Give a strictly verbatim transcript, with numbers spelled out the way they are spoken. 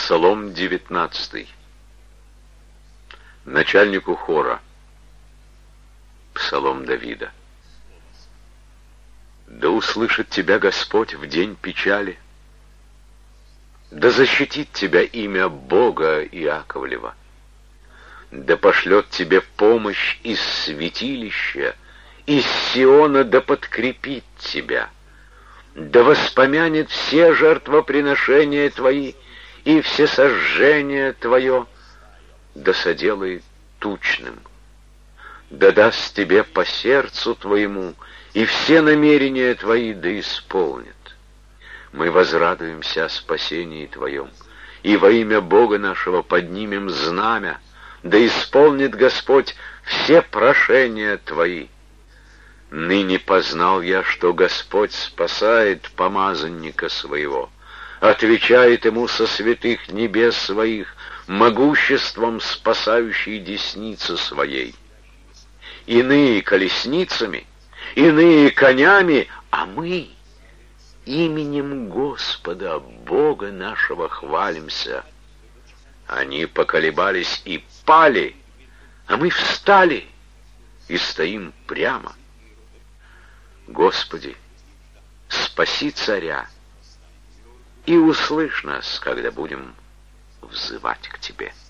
Псалом девятнадцатый. Начальнику хора. Псалом Давида. Да услышит тебя Господь в день печали, да защитит тебя имя Бога Иаковлева, да пошлет тебе помощь из святилища, из Сиона да подкрепит тебя, да воспомянет все жертвоприношения твои и все сожжения твое, да соделает тучным, да даст тебе по сердцу твоему, и все намерения твои да исполнит. Мы возрадуемся о спасении твоем, и во имя Бога нашего поднимем знамя, да исполнит Господь все прошения твои. Ныне познал я, что Господь спасает помазанника своего, отвечает ему со святых небес своих, могуществом спасающей десницы своей. Иные колесницами, иные конями, а мы именем Господа, Бога нашего, хвалимся. Они поколебались и пали, а мы встали и стоим прямо. Господи, спаси царя и услышь нас, когда будем взывать к Тебе.